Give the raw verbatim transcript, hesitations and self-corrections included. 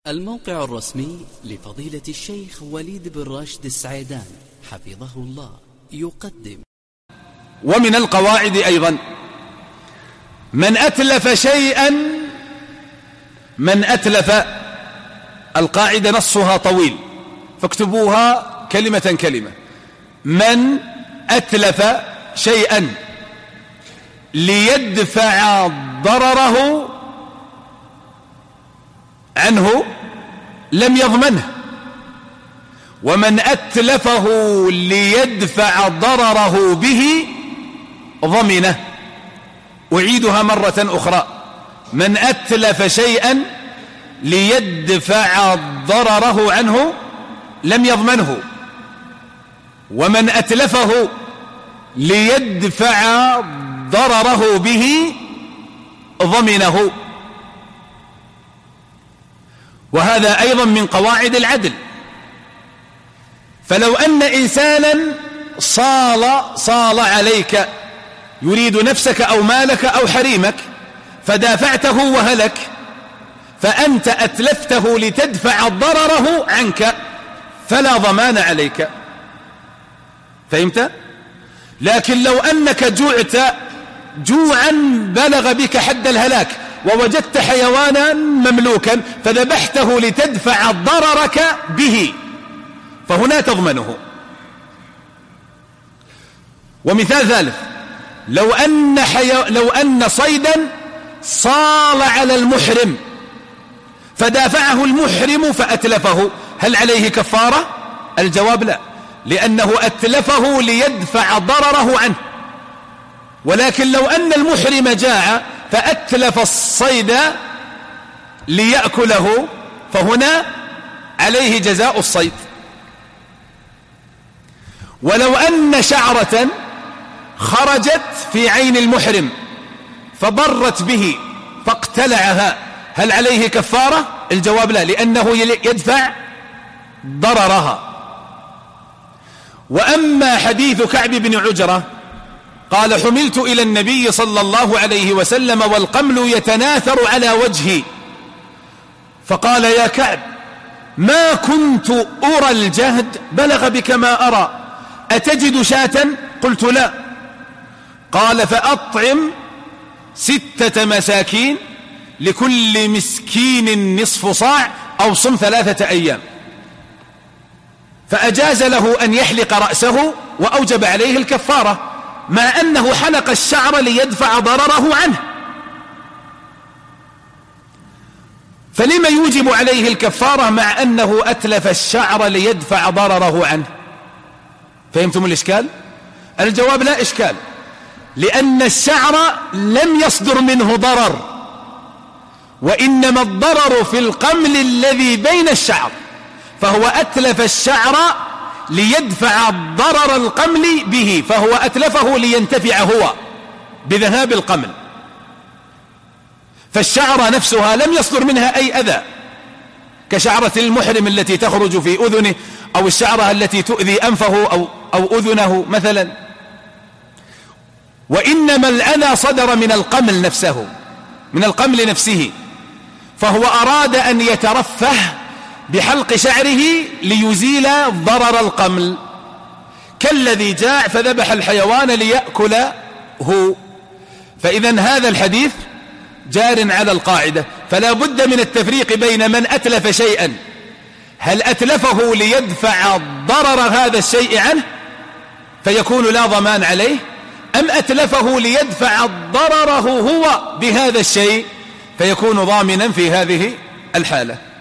الموقع الرسمي لفضيلة الشيخ وليد بن راشد السعيدان حفظه الله يقدم. ومن القواعد أيضا من أتلف شيئا من أتلف القاعدة نصها طويل فاكتبوها كلمة كلمة. من أتلف شيئا ليدفع ضرره عنه لم يضمنه، ومن أتلفه ليدفع ضرره به ضمنه. أعيدها مرة أخرى: من أتلف شيئا ليدفع ضرره عنه لم يضمنه، ومن أتلفه ليدفع ضرره به ضمنه. وهذا أيضا من قواعد العدل. فلو أن إنسانا صال صال عليك يريد نفسك أو مالك أو حريمك فدافعته وهلك، فأنت أتلفته لتدفع ضرره عنك فلا ضمان عليك. فهمت؟ لكن لو أنك جوعت جوعا بلغ بك حد الهلاك ووجدت حيوانا مملوكا فذبحته لتدفع ضررك به فهنا تضمنه. ومثال ثالث: لو أن, حي... لو أن صيدا صال على المحرم فدافعه المحرم فأتلفه، هل عليه كفارة؟ الجواب لا، لأنه أتلفه ليدفع ضرره عنه. ولكن لو أن المحرم جاع فأتلف الصيد ليأكله فهنا عليه جزاء الصيد. ولو أن شعرة خرجت في عين المحرم فضرت به فاقتلعها هل عليه كفارة؟ الجواب لا، لأنه يدفع ضررها. وأما حديث كعب بن عجرة قال: حملت إلى النبي صلى الله عليه وسلم والقمل يتناثر على وجهي، فقال: يا كعب ما كنت أرى الجهد بلغ بك ما أرى، أتجد شاة؟ قلت: لا. قال: فأطعم ستة مساكين لكل مسكين نصف صاع أو صم ثلاثة أيام. فأجاز له أن يحلق رأسه وأوجب عليه الكفارة، مع أنه حلق الشعر ليدفع ضرره عنه. فلما يوجب عليه الكفارة مع أنه أتلف الشعر ليدفع ضرره عنه؟ فهمتم الإشكال؟ الجواب لا إشكال، لأن الشعر لم يصدر منه ضرر، وإنما الضرر في القمل الذي بين الشعر، فهو أتلف الشعر ليدفع ضرر القمل به، فهو أتلفه لينتفع هو بذهاب القمل. فالشعر نفسها لم يصدر منها أي أذى كشعرة المحرم التي تخرج في أذنه، أو الشعرة التي تؤذي أنفه أو, أو أذنه مثلا، وإنما الأذى صدر من القمل نفسه، من القمل نفسه، فهو أراد أن يترفه بحلق شعره ليزيل ضرر القمل، كالذي جاع فذبح الحيوان ليأكله. فإذا هذا الحديث جار على القاعدة، فلا بد من التفريق بين من أتلف شيئا هل أتلفه ليدفع ضرر هذا الشيء عنه فيكون لا ضمان عليه، أم أتلفه ليدفع ضرره هو بهذا الشيء فيكون ضامنا في هذه الحالة.